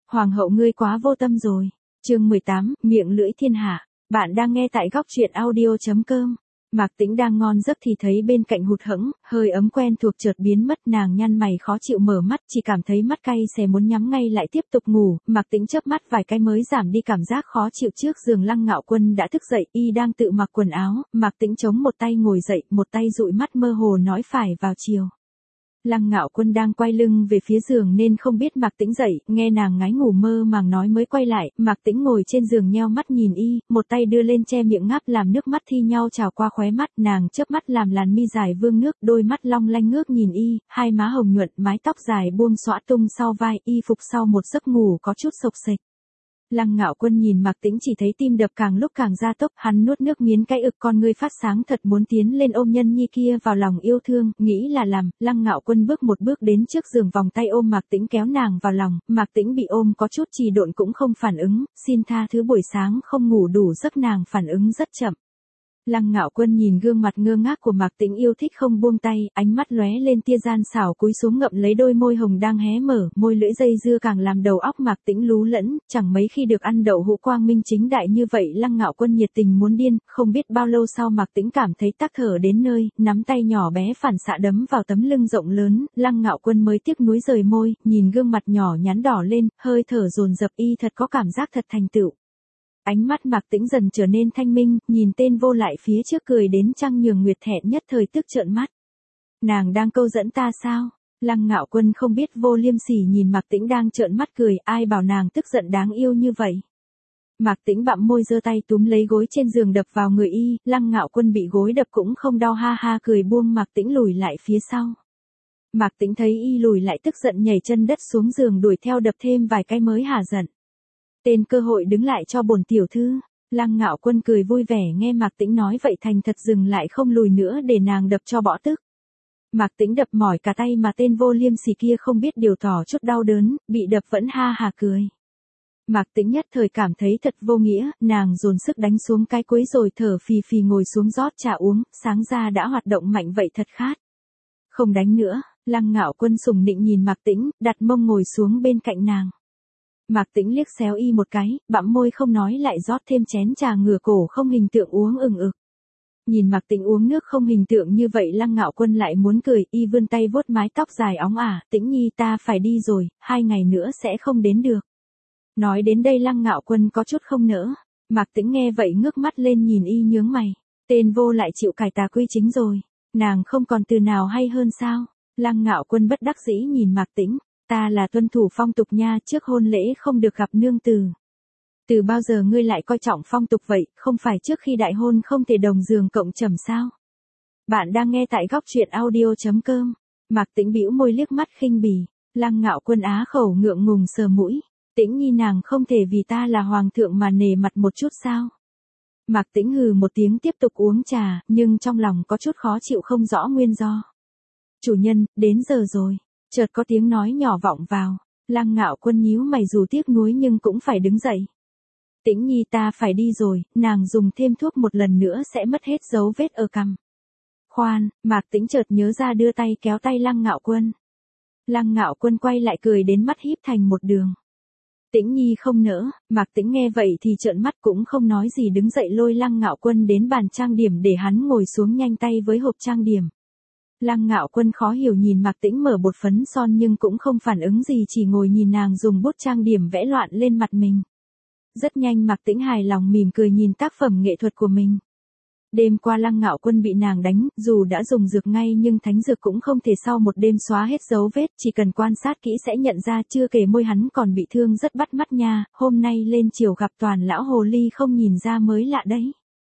Hoàng hậu ngươi quá vô tâm rồi. Chương 18, miệng lưỡi thiên hạ. Bạn đang nghe tại góc truyện audio.com. Mạc Tĩnh đang ngon giấc thì thấy bên cạnh hụt hẫng, hơi ấm quen thuộc chợt biến mất, nàng nhăn mày khó chịu mở mắt, chỉ cảm thấy mắt cay xè muốn nhắm ngay lại tiếp tục ngủ. Mạc Tĩnh chớp mắt vài cái mới giảm đi cảm giác khó chịu. Trước giường Lăng Ngạo Quân đã thức dậy, y đang tự mặc quần áo. Mạc Tĩnh chống một tay ngồi dậy, một tay dụi mắt mơ hồ nói phải vào chiều. Lăng Ngạo Quân đang quay lưng về phía giường nên không biết Mạc Tĩnh dậy, nghe nàng ngái ngủ mơ màng nói mới quay lại. Mạc Tĩnh ngồi trên giường nheo mắt nhìn y, một tay đưa lên che miệng ngáp làm nước mắt thi nhau trào qua khóe mắt, nàng chớp mắt làm làn mi dài vương nước, đôi mắt long lanh ngước nhìn y, hai má hồng nhuận, mái tóc dài buông xõa tung sau vai, y phục sau một giấc ngủ có chút xộc xệch. Lăng Ngạo Quân nhìn Mạc Tĩnh chỉ thấy tim đập càng lúc càng gia tốc, hắn nuốt nước miến cái ực, con ngươi phát sáng thật muốn tiến lên ôm nhân nhi kia vào lòng yêu thương, nghĩ là làm. Lăng Ngạo Quân bước một bước đến trước giường, vòng tay ôm Mạc Tĩnh kéo nàng vào lòng. Mạc Tĩnh bị ôm có chút trì độn cũng không phản ứng, xin tha thứ buổi sáng không ngủ đủ giấc, nàng phản ứng rất chậm. Lăng Ngạo Quân nhìn gương mặt ngơ ngác của Mạc Tĩnh yêu thích không buông tay, ánh mắt lóe lên tia gian xảo, cúi xuống ngậm lấy đôi môi hồng đang hé mở, môi lưỡi dây dưa càng làm đầu óc Mạc Tĩnh lú lẫn, chẳng mấy khi được ăn đậu hũ quang minh chính đại như vậy. Lăng Ngạo Quân nhiệt tình muốn điên, không biết bao lâu sau Mạc Tĩnh cảm thấy tắc thở đến nơi, nắm tay nhỏ bé phản xạ đấm vào tấm lưng rộng lớn, Lăng Ngạo Quân mới tiếc nuối rời môi, nhìn gương mặt nhỏ nhắn đỏ lên, hơi thở dồn dập, y thật có cảm giác thật thành tựu. Ánh mắt Mạc Tĩnh dần trở nên thanh minh, nhìn tên vô lại phía trước cười đến trăng nhường nguyệt, thẹn nhất thời tức trợn mắt. Nàng đang câu dẫn ta sao? Lăng Ngạo Quân không biết vô liêm sỉ nhìn Mạc Tĩnh đang trợn mắt cười, ai bảo nàng tức giận đáng yêu như vậy. Mạc Tĩnh bặm môi giơ tay túm lấy gối trên giường đập vào người y, Lăng Ngạo Quân bị gối đập cũng không đau, ha ha cười buông Mạc Tĩnh lùi lại phía sau. Mạc Tĩnh thấy y lùi lại tức giận nhảy chân đất xuống giường đuổi theo đập thêm vài cái mới hả giận. Tên cơ hội đứng lại cho bổn tiểu thư. Lăng Ngạo Quân cười vui vẻ nghe Mạc Tĩnh nói vậy thành thật dừng lại không lùi nữa để nàng đập cho bỏ tức. Mạc Tĩnh đập mỏi cả tay mà tên vô liêm sỉ kia không biết điều tỏ chút đau đớn, bị đập vẫn ha hà cười. Mạc Tĩnh nhất thời cảm thấy thật vô nghĩa, nàng dồn sức đánh xuống cái cuối rồi thở phì phì ngồi xuống rót trà uống, sáng ra đã hoạt động mạnh vậy thật khát. Không đánh nữa, Lăng Ngạo Quân sùng nịnh nhìn Mạc Tĩnh, đặt mông ngồi xuống bên cạnh nàng. Mạc Tĩnh liếc xéo y một cái, bặm môi không nói lại rót thêm chén trà ngửa cổ không hình tượng uống ừng ực. Nhìn Mạc Tĩnh uống nước không hình tượng như vậy Lăng Ngạo Quân lại muốn cười, y vươn tay vuốt mái tóc dài óng ả, Tĩnh nhi ta phải đi rồi, 2 ngày nữa sẽ không đến được. Nói đến đây Lăng Ngạo Quân có chút không nỡ, Mạc Tĩnh nghe vậy ngước mắt lên nhìn y nhướng mày, tên vô lại chịu cải tà quy chính rồi, nàng không còn từ nào hay hơn sao? Lăng Ngạo Quân bất đắc dĩ nhìn Mạc Tĩnh. Ta là tuân thủ phong tục nha, trước hôn lễ không được gặp nương tử. Từ bao giờ ngươi lại coi trọng phong tục vậy, không phải trước khi đại hôn không thể đồng giường cộng trầm sao? Bạn đang nghe tại góc truyện audio.com. Mạc Tĩnh bĩu môi liếc mắt khinh bỉ, Lăng Ngạo Quân á khẩu ngượng ngùng sờ mũi, Tĩnh nhi nàng không thể vì ta là hoàng thượng mà nể mặt một chút sao? Mạc Tĩnh hừ một tiếng tiếp tục uống trà, nhưng trong lòng có chút khó chịu không rõ nguyên do. Chủ nhân, đến giờ rồi. Chợt có tiếng nói nhỏ vọng vào, Lăng Ngạo Quân nhíu mày dù tiếc nuối nhưng cũng phải đứng dậy. Tĩnh nhi ta phải đi rồi, nàng dùng thêm thuốc một lần nữa sẽ mất hết dấu vết ở cằm. Khoan, Mạc Tĩnh chợt nhớ ra đưa tay kéo tay Lăng Ngạo Quân. Lăng Ngạo Quân quay lại cười đến mắt híp thành một đường. Tĩnh nhi không nỡ, Mạc Tĩnh nghe vậy thì trợn mắt cũng không nói gì đứng dậy lôi Lăng Ngạo Quân đến bàn trang điểm để hắn ngồi xuống nhanh tay với hộp trang điểm. Lăng Ngạo Quân khó hiểu nhìn Mạc Tĩnh mở bột phấn son nhưng cũng không phản ứng gì, chỉ ngồi nhìn nàng dùng bút trang điểm vẽ loạn lên mặt mình. Rất nhanh Mạc Tĩnh hài lòng mỉm cười nhìn tác phẩm nghệ thuật của mình. Đêm qua Lăng Ngạo Quân bị nàng đánh, dù đã dùng dược ngay nhưng thánh dược cũng không thể sau một đêm xóa hết dấu vết, chỉ cần quan sát kỹ sẽ nhận ra, chưa kể môi hắn còn bị thương rất bắt mắt nha, hôm nay lên chiều gặp toàn lão hồ ly không nhìn ra mới lạ đấy.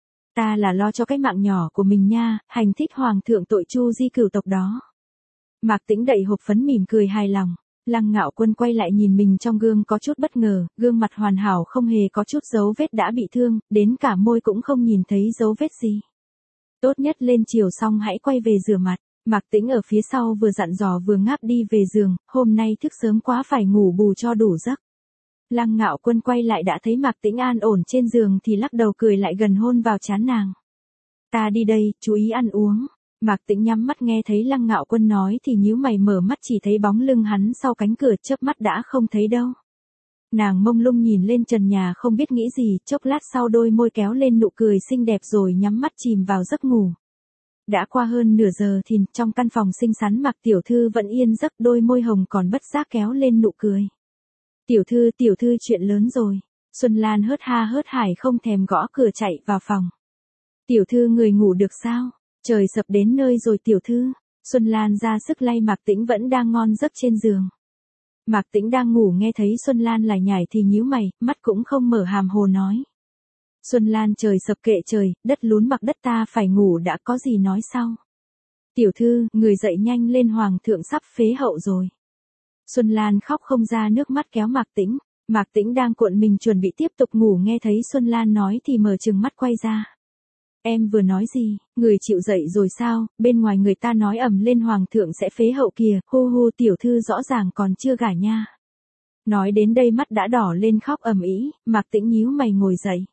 Ta là lo cho cái mạng nhỏ của mình nha, hành thích hoàng thượng tội chu di cửu tộc đó. Mạc Tĩnh đậy hộp phấn mỉm cười hài lòng. Lăng Ngạo Quân quay lại nhìn mình trong gương có chút bất ngờ, gương mặt hoàn hảo không hề có chút dấu vết đã bị thương, đến cả môi cũng không nhìn thấy dấu vết gì. Tốt nhất lên chiều xong hãy quay về rửa mặt. Mạc Tĩnh ở phía sau vừa dặn dò vừa ngáp đi về giường, hôm nay thức sớm quá phải ngủ bù cho đủ giấc. Lăng Ngạo Quân quay lại đã thấy Mạc Tĩnh an ổn trên giường thì lắc đầu cười lại gần hôn vào trán nàng. Ta đi đây, chú ý ăn uống. Mạc Tĩnh nhắm mắt nghe thấy Lăng Ngạo Quân nói thì nhíu mày mở mắt chỉ thấy bóng lưng hắn sau cánh cửa, chớp mắt đã không thấy đâu. Nàng mông lung nhìn lên trần nhà không biết nghĩ gì, chốc lát sau đôi môi kéo lên nụ cười xinh đẹp rồi nhắm mắt chìm vào giấc ngủ. Đã qua hơn nửa giờ thì trong căn phòng xinh xắn Mạc tiểu thư vẫn yên giấc, đôi môi hồng còn bất giác kéo lên nụ cười. Tiểu thư chuyện lớn rồi. Xuân Lan hớt ha hớt hải không thèm gõ cửa chạy vào phòng. Tiểu thư người ngủ được sao? Trời sập đến nơi rồi tiểu thư. Xuân Lan ra sức lay Mạc Tĩnh vẫn đang ngon giấc trên giường. Mạc Tĩnh đang ngủ nghe thấy Xuân Lan lải nhải thì nhíu mày, mắt cũng không mở hàm hồ nói. Xuân Lan trời sập kệ trời, đất lún mặc đất ta phải ngủ đã có gì nói sau. Tiểu thư, người dậy nhanh lên hoàng thượng sắp phế hậu rồi. Xuân Lan khóc không ra nước mắt kéo Mạc Tĩnh. Mạc Tĩnh đang cuộn mình chuẩn bị tiếp tục ngủ nghe thấy Xuân Lan nói thì mở trừng mắt quay ra. Em vừa nói gì, người chịu dậy rồi sao, bên ngoài người ta nói ầm lên hoàng thượng sẽ phế hậu kìa, hu hu tiểu thư rõ ràng còn chưa gả nha. Nói đến đây mắt đã đỏ lên khóc ầm ĩ, Mạc Tĩnh nhíu mày ngồi dậy.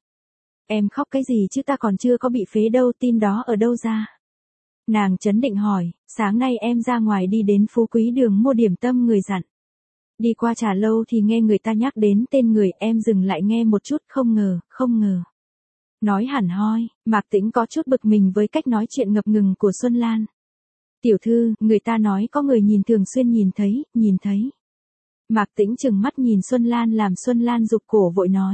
Em khóc cái gì chứ ta còn chưa có bị phế đâu, tin đó ở đâu ra. Nàng trấn định hỏi, sáng nay em ra ngoài đi đến Phú Quý Đường mua điểm tâm người dặn. Đi qua trà lâu thì nghe người ta nhắc đến tên người, em dừng lại nghe một chút, không ngờ. Nói hẳn hoi, Mạc Tĩnh có chút bực mình với cách nói chuyện ngập ngừng của Xuân Lan. Tiểu thư, người ta nói có người nhìn thường xuyên nhìn thấy. Mạc Tĩnh trừng mắt nhìn Xuân Lan làm Xuân Lan rụt cổ vội nói.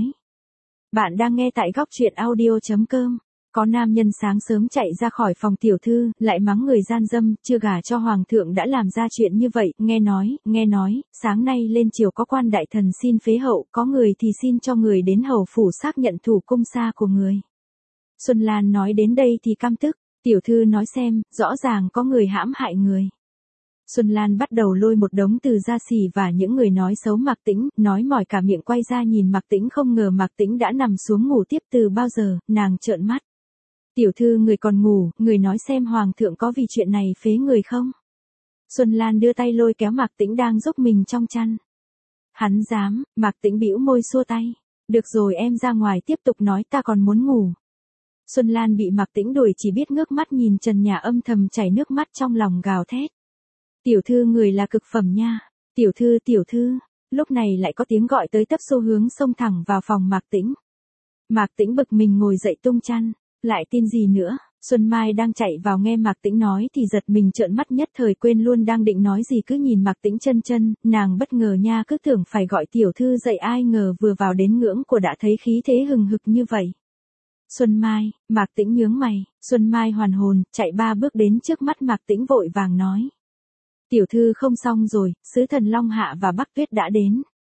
Bạn đang nghe tại góc truyện audio.com. Có nam nhân sáng sớm chạy ra khỏi phòng tiểu thư, lại mắng người gian dâm, chưa gả cho hoàng thượng đã làm ra chuyện như vậy, nghe nói, sáng nay lên triều có quan đại thần xin phế hậu, có người thì xin cho người đến hầu phủ xác nhận thủ cung xa của người. Xuân Lan nói đến đây thì căm tức, tiểu thư nói xem, rõ ràng có người hãm hại người. Xuân Lan bắt đầu lôi một đống từ gia xỉ và những người nói xấu Mạc Tĩnh, nói mỏi cả miệng quay ra nhìn Mạc Tĩnh không ngờ Mạc Tĩnh đã nằm xuống ngủ tiếp từ bao giờ, nàng trợn mắt. Tiểu thư người còn ngủ, người nói xem hoàng thượng có vì chuyện này phế người không? Xuân Lan đưa tay lôi kéo Mạc Tĩnh đang giúp mình trong chăn. Hắn dám, Mạc Tĩnh bĩu môi xua tay. Được rồi em ra ngoài tiếp tục nói ta còn muốn ngủ. Xuân Lan bị Mạc Tĩnh đuổi chỉ biết ngước mắt nhìn trần nhà âm thầm chảy nước mắt trong lòng gào thét. Tiểu thư người là cực phẩm nha. Tiểu thư, lúc này lại có tiếng gọi tới tấp xu hướng xông thẳng vào phòng Mạc Tĩnh. Mạc Tĩnh bực mình ngồi dậy tung chăn. Lại tin gì nữa, Xuân Mai đang chạy vào nghe Mạc Tĩnh nói thì giật mình trợn mắt nhất thời quên luôn đang định nói gì cứ nhìn Mạc Tĩnh chân, nàng bất ngờ nha cứ tưởng phải gọi tiểu thư dậy ai ngờ vừa vào đến ngưỡng của đã thấy khí thế hừng hực như vậy. Xuân Mai, Mạc Tĩnh nhướng mày, Xuân Mai hoàn hồn, chạy 3 bước đến trước mắt Mạc Tĩnh vội vàng nói. Tiểu thư không xong rồi, sứ thần Long Hạ và Bắc Tuyết đã đến.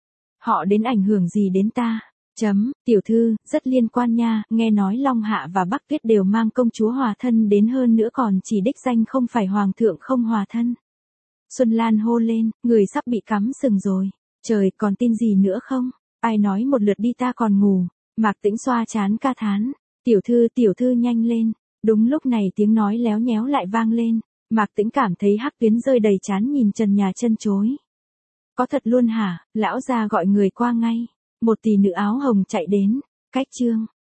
Họ đến ảnh hưởng gì đến ta? Tiểu thư, rất liên quan nha, nghe nói Long Hạ và Bắc Tuyết đều mang công chúa hòa thân đến hơn nữa còn chỉ đích danh không phải hoàng thượng không hòa thân. Xuân Lan hô lên, người sắp bị cắm sừng rồi. Trời, còn tin gì nữa không? Ai nói một lượt đi ta còn ngủ. Mạc Tĩnh xoa chán ca thán. Tiểu thư nhanh lên. Đúng lúc này tiếng nói léo nhéo lại vang lên. Mạc Tĩnh cảm thấy hắc tuyến rơi đầy trán nhìn trần nhà chân chối. Có thật luôn hả? Lão già gọi người qua ngay. Một tỷ nữ áo hồng chạy đến. Cách chương.